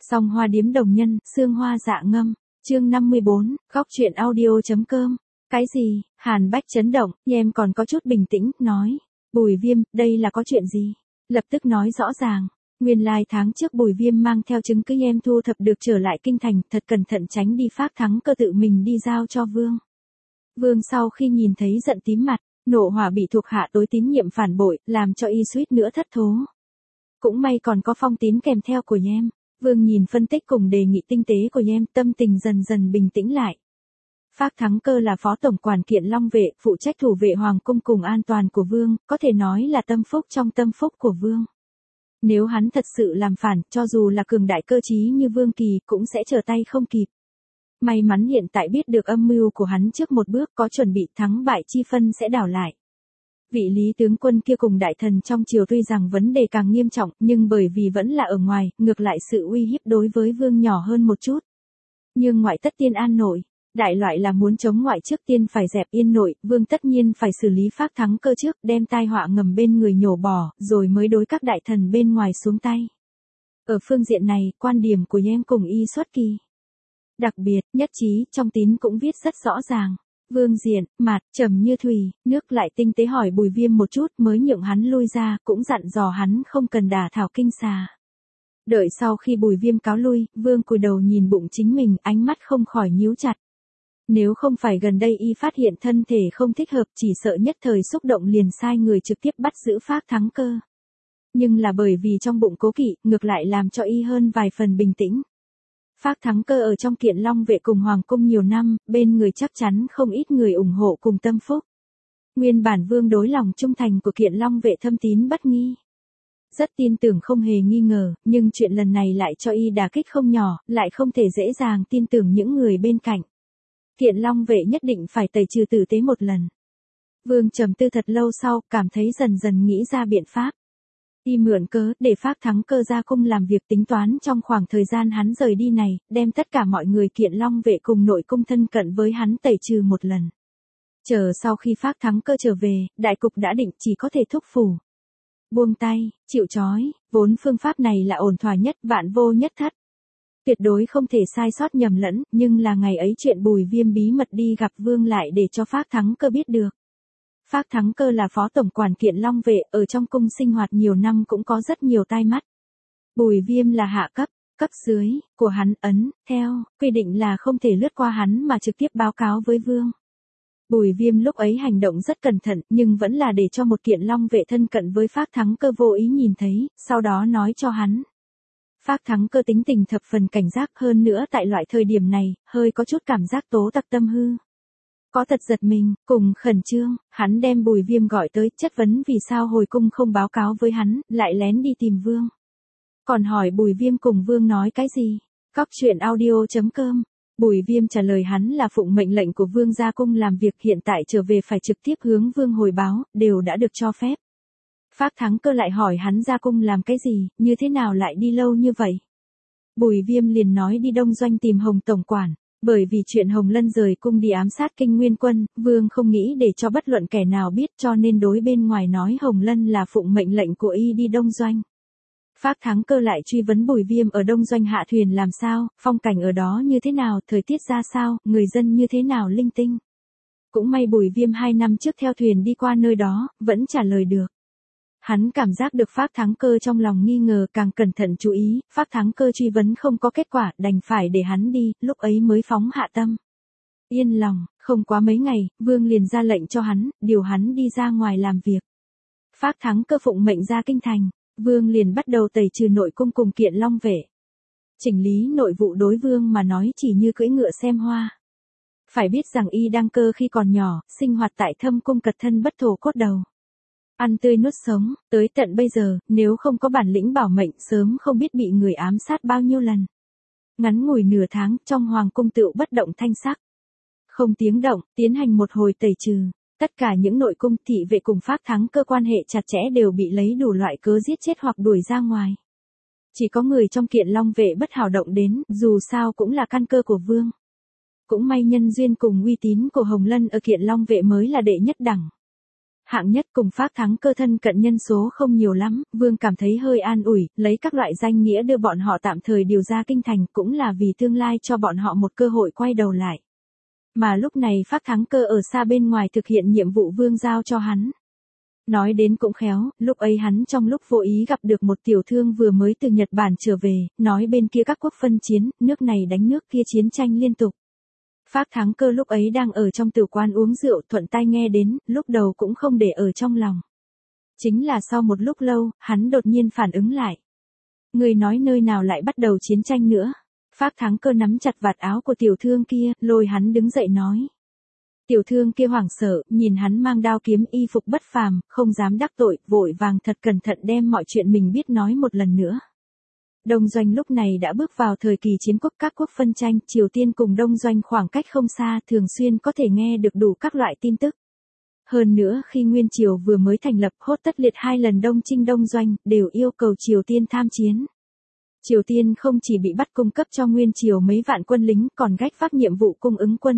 Song Hoa Điếm Đồng Nhân, Sương Hoa Dạ Ngâm, chương 54, góc truyện audio.com. Cái gì? Hàn Bách chấn động, em còn có chút bình tĩnh, nói. Bùi Viêm, đây là có chuyện gì? Lập tức nói rõ ràng. Nguyên lai tháng trước Bùi Viêm mang theo chứng cứ em thu thập được trở lại kinh thành, thật cẩn thận tránh đi Phác Thắng Cơ tự mình đi giao cho Vương. Vương sau khi nhìn thấy giận tím mặt, nộ hỏa bị thuộc hạ tối tín nhiệm phản bội, làm cho y suýt nữa thất thố. Cũng may còn có phong tín kèm theo của em. Vương nhìn phân tích cùng đề nghị tinh tế của em, tâm tình dần dần bình tĩnh lại. Phác Thắng Cơ là phó tổng quản Kiện Long Vệ, phụ trách thủ vệ hoàng cung cùng an toàn của Vương, có thể nói là tâm phúc trong tâm phúc của Vương. Nếu hắn thật sự làm phản, cho dù là cường đại cơ trí như Vương Kỳ cũng sẽ trở tay không kịp. May mắn hiện tại biết được âm mưu của hắn trước một bước, có chuẩn bị, thắng bại chi phân sẽ đảo lại. Vị lý tướng quân kia cùng đại thần trong triều tuy rằng vấn đề càng nghiêm trọng, nhưng bởi vì vẫn là ở ngoài, ngược lại sự uy hiếp đối với Vương nhỏ hơn một chút. Nhưng ngoại tất tiên an nội, đại loại là muốn chống ngoại trước tiên phải dẹp yên nội, Vương tất nhiên phải xử lý Phác Thắng Cơ trước, đem tai họa ngầm bên người nhổ bỏ, rồi mới đối các đại thần bên ngoài xuống tay. Ở phương diện này, quan điểm của em cùng y xuất kỳ. Đặc biệt, nhất trí, trong tín cũng viết rất rõ ràng. Vương diện, mặt, trầm như thủy, nước lại tinh tế hỏi Bùi Viêm một chút mới nhượng hắn lui ra, cũng dặn dò hắn không cần đả thảo kinh xà. Đợi sau khi Bùi Viêm cáo lui, Vương cúi đầu nhìn bụng chính mình, ánh mắt không khỏi nhíu chặt. Nếu không phải gần đây y phát hiện thân thể không thích hợp, chỉ sợ nhất thời xúc động liền sai người trực tiếp bắt giữ Phác Thắng Cơ. Nhưng là bởi vì trong bụng cố kỵ, ngược lại làm cho y hơn vài phần bình tĩnh. Phác Thắng Cơ ở trong Kiện Long Vệ cùng Hoàng cung nhiều năm, bên người chắc chắn không ít người ủng hộ cùng tâm phúc. Nguyên bản Vương đối lòng trung thành của Kiện Long Vệ thâm tín bất nghi. Rất tin tưởng không hề nghi ngờ, nhưng chuyện lần này lại cho y đả kích không nhỏ, lại không thể dễ dàng tin tưởng những người bên cạnh. Kiện Long Vệ nhất định phải tẩy trừ tử tế một lần. Vương trầm tư thật lâu sau, cảm thấy dần dần nghĩ ra biện pháp. Y mượn cớ, để Phác Thắng Cơ ra cung làm việc tính toán trong khoảng thời gian hắn rời đi này, đem tất cả mọi người Kiện Long Vệ cùng nội cung thân cận với hắn tẩy trừ một lần. Chờ sau khi Phác Thắng Cơ trở về, đại cục đã định, chỉ có thể thúc phủ. Buông tay, chịu trói, vốn phương pháp này là ổn thỏa nhất, vạn vô nhất thất. Tuyệt đối không thể sai sót nhầm lẫn, nhưng là ngày ấy chuyện Bùi Viêm bí mật đi gặp Vương lại để cho Phác Thắng Cơ biết được. Phác Thắng Cơ là phó tổng quản Kiện Long Vệ, ở trong cung sinh hoạt nhiều năm cũng có rất nhiều tai mắt. Bùi Viêm là hạ cấp, cấp dưới, của hắn ấn, theo, quy định là không thể lướt qua hắn mà trực tiếp báo cáo với Vương. Bùi Viêm lúc ấy hành động rất cẩn thận, nhưng vẫn là để cho một Kiện Long Vệ thân cận với Phác Thắng Cơ vô ý nhìn thấy, sau đó nói cho hắn. Phác Thắng Cơ tính tình thập phần cảnh giác, hơn nữa tại loại thời điểm này, hơi có chút cảm giác tố tặc tâm hư. Có thật giật mình, cùng khẩn trương, hắn đem Bùi Viêm gọi tới, chất vấn vì sao hồi cung không báo cáo với hắn, lại lén đi tìm Vương. Còn hỏi Bùi Viêm cùng Vương nói cái gì? Góc truyện audio.com. Bùi Viêm trả lời hắn là phụng mệnh lệnh của Vương ra cung làm việc, hiện tại trở về phải trực tiếp hướng Vương hồi báo, đều đã được cho phép. Phác Thắng Cơ lại hỏi hắn ra cung làm cái gì, như thế nào lại đi lâu như vậy? Bùi Viêm liền nói đi Đông Doanh tìm Hồng tổng quản. Bởi vì chuyện Hồng Lân rời cung đi ám sát Kinh Nguyên Quân, Vương không nghĩ để cho bất luận kẻ nào biết, cho nên đối bên ngoài nói Hồng Lân là phụng mệnh lệnh của y đi Đông Doanh. Phác Thắng Cơ lại truy vấn Bùi Viêm ở Đông Doanh hạ thuyền làm sao, phong cảnh ở đó như thế nào, thời tiết ra sao, người dân như thế nào linh tinh. Cũng may Bùi Viêm 2 năm trước theo thuyền đi qua nơi đó, vẫn trả lời được. Hắn cảm giác được Phác Thắng Cơ trong lòng nghi ngờ, càng cẩn thận chú ý, Phác Thắng Cơ truy vấn không có kết quả, đành phải để hắn đi, lúc ấy mới phóng hạ tâm. Yên lòng, không quá mấy ngày, Vương liền ra lệnh cho hắn, điều hắn đi ra ngoài làm việc. Phác Thắng Cơ phụng mệnh ra kinh thành, Vương liền bắt đầu tẩy trừ nội cung cùng Kiện Long Vệ. Chỉnh lý nội vụ đối Vương mà nói chỉ như cưỡi ngựa xem hoa. Phải biết rằng y đăng cơ khi còn nhỏ, sinh hoạt tại Thâm cung cật thân bất thổ cốt đầu. Ăn tươi nuốt sống, tới tận bây giờ, nếu không có bản lĩnh bảo mệnh sớm không biết bị người ám sát bao nhiêu lần. Ngắn ngủi nửa tháng, trong hoàng cung tựu bất động thanh sắc. Không tiếng động, tiến hành một hồi tẩy trừ. Tất cả những nội cung thị vệ cùng Phác Thắng Cơ quan hệ chặt chẽ đều bị lấy đủ loại cớ giết chết hoặc đuổi ra ngoài. Chỉ có người trong Kiện Long Vệ bất hảo động đến, dù sao cũng là căn cơ của Vương. Cũng may nhân duyên cùng uy tín của Hồng Lân ở Kiện Long Vệ mới là đệ nhất đẳng. Hạng nhất cùng Phác Thắng Cơ thân cận nhân số không nhiều lắm, Vương cảm thấy hơi an ủi, lấy các loại danh nghĩa đưa bọn họ tạm thời điều ra kinh thành cũng là vì tương lai cho bọn họ một cơ hội quay đầu lại. Mà lúc này Phác Thắng Cơ ở xa bên ngoài thực hiện nhiệm vụ Vương giao cho hắn. Nói đến cũng khéo, lúc ấy hắn trong lúc vô ý gặp được một tiểu thương vừa mới từ Nhật Bản trở về, nói bên kia các quốc phân chiến, nước này đánh nước kia chiến tranh liên tục. Phác Thắng Cơ lúc ấy đang ở trong tử quan uống rượu thuận tai nghe đến, lúc đầu cũng không để ở trong lòng. Chính là sau một lúc lâu, hắn đột nhiên phản ứng lại. Người nói nơi nào lại bắt đầu chiến tranh nữa. Phác Thắng Cơ nắm chặt vạt áo của tiểu thương kia, lôi hắn đứng dậy nói. Tiểu thương kia hoảng sợ, nhìn hắn mang đao kiếm y phục bất phàm, không dám đắc tội, vội vàng thật cẩn thận đem mọi chuyện mình biết nói một lần nữa. Đông Doanh lúc này đã bước vào thời kỳ chiến quốc các quốc phân tranh, Triều Tiên cùng Đông Doanh khoảng cách không xa, thường xuyên có thể nghe được đủ các loại tin tức. Hơn nữa khi Nguyên Triều vừa mới thành lập, Hốt Tất Liệt 2 lần đông chinh Đông Doanh, đều yêu cầu Triều Tiên tham chiến. Triều Tiên không chỉ bị bắt cung cấp cho Nguyên Triều mấy vạn quân lính, còn gánh vác nhiệm vụ cung ứng quân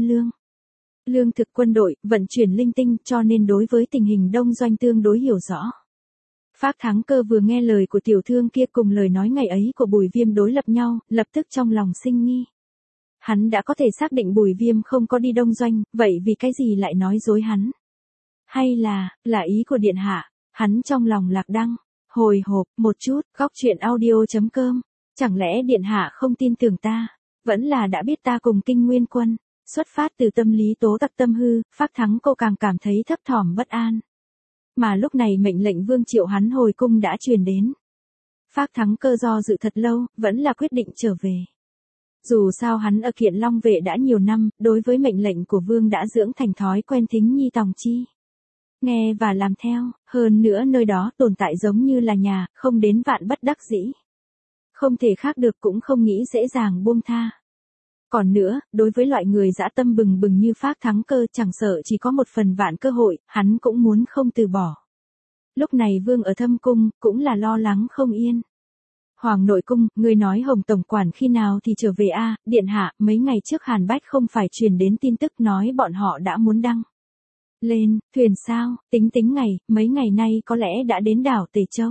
lương thực quân đội, vận chuyển linh tinh, cho nên đối với tình hình Đông Doanh tương đối hiểu rõ. Phác Thắng Cơ vừa nghe lời của tiểu thương kia cùng lời nói ngày ấy của Bùi Viêm đối lập nhau, lập tức trong lòng sinh nghi. Hắn đã có thể xác định Bùi Viêm không có đi Đông Doanh, vậy vì cái gì lại nói dối hắn? Hay là ý của điện hạ? Hắn trong lòng lạc đăng, hồi hộp, một chút, goctruyện audio.com. Chẳng lẽ điện hạ không tin tưởng ta? Vẫn là đã biết ta cùng Kinh Nguyên Quân. Xuất phát từ tâm lý tố tặc tâm hư, Phác Thắng cô càng cảm thấy thấp thỏm bất an. Mà lúc này mệnh lệnh Vương triệu hắn hồi cung đã truyền đến. Phác Thắng Cơ do dự thật lâu, vẫn là quyết định trở về. Dù sao hắn ở Kiện Long Vệ đã nhiều năm, đối với mệnh lệnh của Vương đã dưỡng thành thói quen thính nhi tòng chi. Nghe và làm theo, hơn nữa nơi đó tồn tại giống như là nhà, không đến vạn bất đắc dĩ. Không thể khác được cũng không nghĩ dễ dàng buông tha. Còn nữa, đối với loại người dã tâm bừng bừng như Phác Thắng Cơ chẳng sợ chỉ có một phần vạn cơ hội, hắn cũng muốn không từ bỏ. Lúc này Vương ở Thâm Cung, cũng là lo lắng không yên. Hoàng nội cung, người nói Hồng Tổng Quản khi nào thì trở về a? Điện hạ, mấy ngày trước Hàn Bách không phải truyền đến tin tức nói bọn họ đã muốn đăng lên thuyền sao? Tính ngày, mấy ngày nay có lẽ đã đến đảo Tề Châu.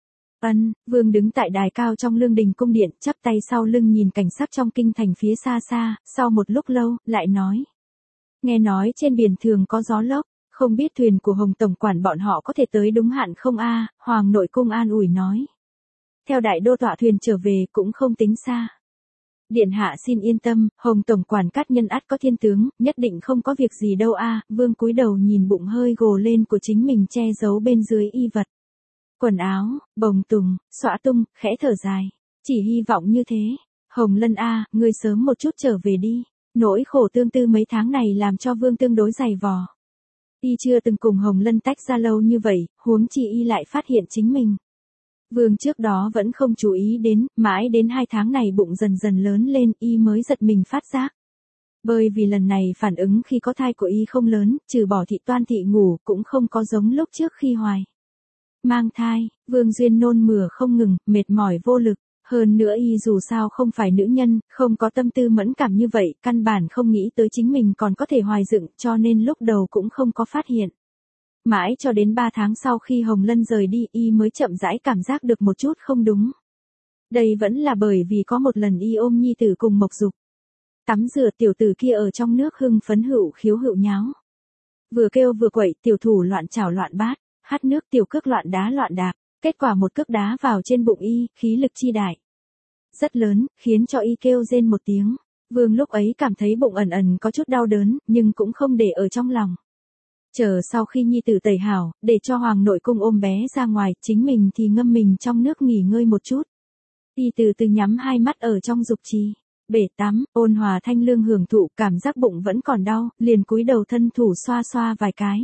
Vương đứng tại đài cao trong Lương Đình cung điện, chắp tay sau lưng nhìn cảnh sắc trong kinh thành phía xa xa, sau một lúc lâu, lại nói. Nghe nói trên biển thường có gió lốc, không biết thuyền của Hồng Tổng Quản bọn họ có thể tới đúng hạn không a? Hoàng nội cung an ủi nói. Theo đại đô tọa thuyền trở về cũng không tính xa. Điện hạ xin yên tâm, Hồng Tổng Quản Cát Nhân ắt có thiên tướng, nhất định không có việc gì đâu a. Vương cúi đầu nhìn bụng hơi gồ lên của chính mình che giấu bên dưới y vật. Quần áo, bồng tùng, xõa tung, khẽ thở dài. Chỉ hy vọng như thế. Hồng Lân a, ngươi sớm một chút trở về đi. Nỗi khổ tương tư mấy tháng này làm cho Vương tương đối dày vò. Y chưa từng cùng Hồng Lân tách ra lâu như vậy, huống chi y lại phát hiện chính mình. Vương trước đó vẫn không chú ý đến, mãi đến 2 tháng này bụng dần dần lớn lên, y mới giật mình phát giác. Bởi vì lần này phản ứng khi có thai của y không lớn, trừ bỏ thị toan thị ngủ, cũng không có giống lúc trước khi hoài mang thai. Vương Duyên nôn mửa không ngừng, mệt mỏi vô lực. Hơn nữa y dù sao không phải nữ nhân, không có tâm tư mẫn cảm như vậy, căn bản không nghĩ tới chính mình còn có thể hoài dựng, cho nên lúc đầu cũng không có phát hiện. Mãi cho đến 3 tháng sau khi Hồng Lân rời đi, y mới chậm rãi cảm giác được một chút không đúng. Đây vẫn là bởi vì có một lần y ôm nhi tử cùng Mộc Dục. Tắm rửa tiểu tử kia ở trong nước hưng phấn hữu khiếu hữu nháo. Vừa kêu vừa quậy, tiểu thủ loạn chảo loạn bát, hắt nước tiểu cước loạn đá loạn đạp. Kết quả một cước đá vào trên bụng y, khí lực chi đại. Rất lớn, khiến cho y kêu rên một tiếng. Vương lúc ấy cảm thấy bụng ẩn ẩn có chút đau đớn, nhưng cũng không để ở trong lòng. Chờ sau khi nhi tử tẩy hảo, để cho Hoàng nội cung ôm bé ra ngoài, chính mình thì ngâm mình trong nước nghỉ ngơi một chút. Y từ từ nhắm hai mắt ở trong dục trì. Bể tắm, ôn hòa thanh lương hưởng thụ, cảm giác bụng vẫn còn đau, liền cúi đầu thân thủ xoa xoa vài cái.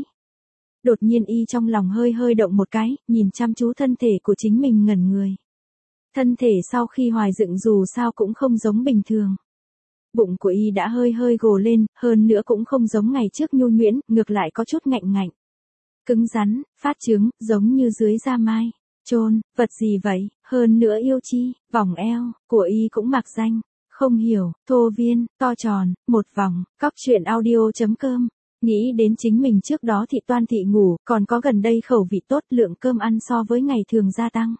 Đột nhiên y trong lòng hơi động một cái, nhìn chăm chú thân thể của chính mình ngẩn người. Thân thể sau khi hoài dựng dù sao cũng không giống bình thường. Bụng của y đã hơi gồ lên, hơn nữa cũng không giống ngày trước nhu nhuyễn, ngược lại có chút ngạnh. Cứng rắn, phát trướng, giống như dưới da mai. Chôn, vật gì vậy, hơn nữa yêu chi, vòng eo, của y cũng mặc danh. Không hiểu, thô viên, to tròn, một vòng, goctruyện audio.com Nghĩ đến chính mình trước đó thị toan thị ngủ, còn có gần đây khẩu vị tốt, lượng cơm ăn so với ngày thường gia tăng.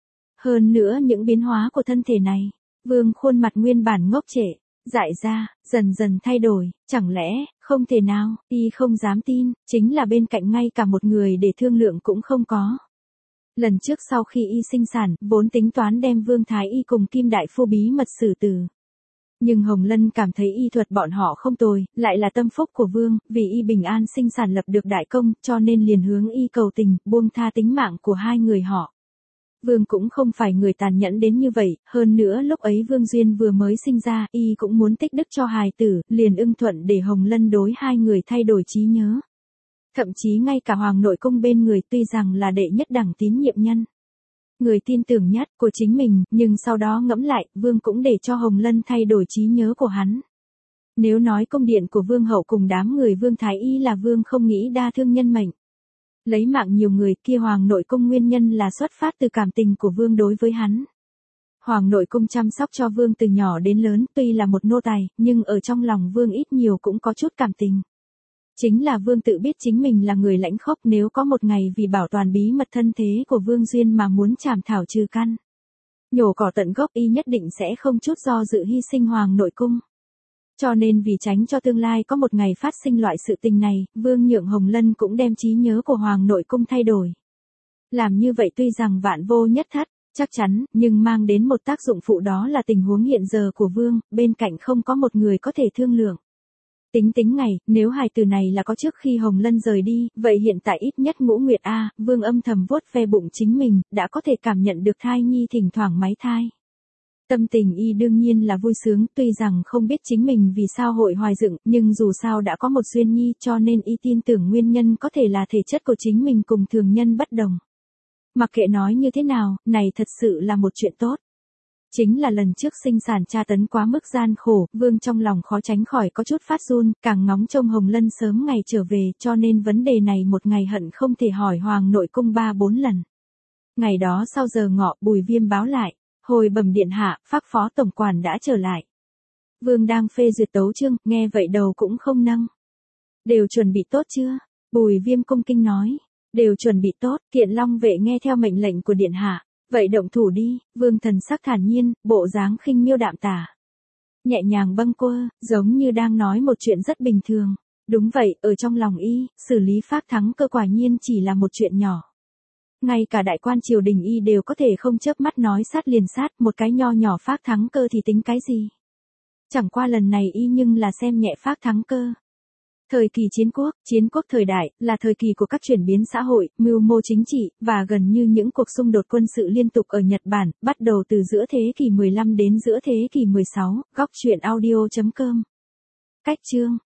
Hơn nữa những biến hóa của thân thể này, Vương khuôn mặt nguyên bản ngốc trệ, dại ra, dần dần thay đổi, chẳng lẽ, không thể nào, y không dám tin, chính là bên cạnh ngay cả một người để thương lượng cũng không có. Lần trước sau khi y sinh sản, vốn tính toán đem Vương Thái Y cùng Kim Đại Phu bí mật xử tử. Nhưng Hồng Lân cảm thấy y thuật bọn họ không tồi, lại là tâm phúc của Vương, vì y bình an sinh sản lập được đại công, cho nên liền hướng y cầu tình, buông tha tính mạng của hai người họ. Vương cũng không phải người tàn nhẫn đến như vậy, hơn nữa lúc ấy Vương Duyên vừa mới sinh ra, y cũng muốn tích đức cho hài tử, liền ưng thuận để Hồng Lân đối hai người thay đổi trí nhớ. Thậm chí ngay cả Hoàng nội cung bên người tuy rằng là đệ nhất đẳng tín nhiệm nhân, người tin tưởng nhất của chính mình, nhưng sau đó ngẫm lại, Vương cũng để cho Hồng Lân thay đổi trí nhớ của hắn. Nếu nói cung điện của Vương hậu cùng đám người Vương Thái Y là Vương không nghĩ đa thương nhân mệnh, lấy mạng nhiều người kia Hoàng nội cung nguyên nhân là xuất phát từ cảm tình của Vương đối với hắn. Hoàng nội cung chăm sóc cho Vương từ nhỏ đến lớn, tuy là một nô tài, nhưng ở trong lòng Vương ít nhiều cũng có chút cảm tình. Chính là Vương tự biết chính mình là người lãnh khốc, nếu có một ngày vì bảo toàn bí mật thân thế của Vương Duyên mà muốn chảm thảo trừ căn, nhổ cỏ tận gốc, y nhất định sẽ không chút do dự hy sinh Hoàng nội cung. Cho nên vì tránh cho tương lai có một ngày phát sinh loại sự tình này, Vương nhượng Hồng Lân cũng đem trí nhớ của Hoàng nội cung thay đổi. Làm như vậy tuy rằng vạn vô nhất thất, chắc chắn, nhưng mang đến một tác dụng phụ, đó là tình huống hiện giờ của Vương, bên cạnh không có một người có thể thương lượng. Tính ngày, nếu hài tử này là có trước khi Hồng Lân rời đi, vậy hiện tại ít nhất ngũ nguyệt a, Vương âm thầm vuốt ve bụng chính mình, đã có thể cảm nhận được thai nhi thỉnh thoảng máy thai. Tâm tình y đương nhiên là vui sướng, tuy rằng không biết chính mình vì sao hội hoài dựng, nhưng dù sao đã có một duyên nhi, cho nên y tin tưởng nguyên nhân có thể là thể chất của chính mình cùng thường nhân bất đồng. Mặc kệ nói như thế nào, này thật sự là một chuyện tốt. Chính là lần trước sinh sản tra tấn quá mức gian khổ, Vương trong lòng khó tránh khỏi có chút phát run, càng ngóng trông Hồng Lân sớm ngày trở về, cho nên vấn đề này một ngày hận không thể hỏi Hoàng nội cung 3-4 lần. Ngày đó sau giờ ngọ, Bùi Viêm báo lại, hồi bẩm điện hạ, Phác phó tổng quản đã trở lại. Vương đang phê duyệt tấu chương, nghe vậy đầu cũng không nâng. Đều chuẩn bị tốt chưa? Bùi Viêm cung kinh nói. Đều chuẩn bị tốt, Kiện Long vệ nghe theo mệnh lệnh của điện hạ. Vậy động thủ đi, Vương thần sắc thản nhiên, bộ dáng khinh miêu đạm tả. Nhẹ nhàng bâng quơ, giống như đang nói một chuyện rất bình thường. Đúng vậy, ở trong lòng y, xử lý Phác Thắng Cơ quả nhiên chỉ là một chuyện nhỏ. Ngay cả đại quan triều đình y đều có thể không chớp mắt nói sát liền sát, một cái nho nhỏ Phác Thắng Cơ thì tính cái gì. Chẳng qua lần này y nhưng là xem nhẹ Phác Thắng Cơ. Thời kỳ chiến quốc thời đại, là thời kỳ của các chuyển biến xã hội, mưu mô chính trị, và gần như những cuộc xung đột quân sự liên tục ở Nhật Bản, bắt đầu từ giữa thế kỷ 15 đến giữa thế kỷ 16, góc truyện audio.com. Cách chương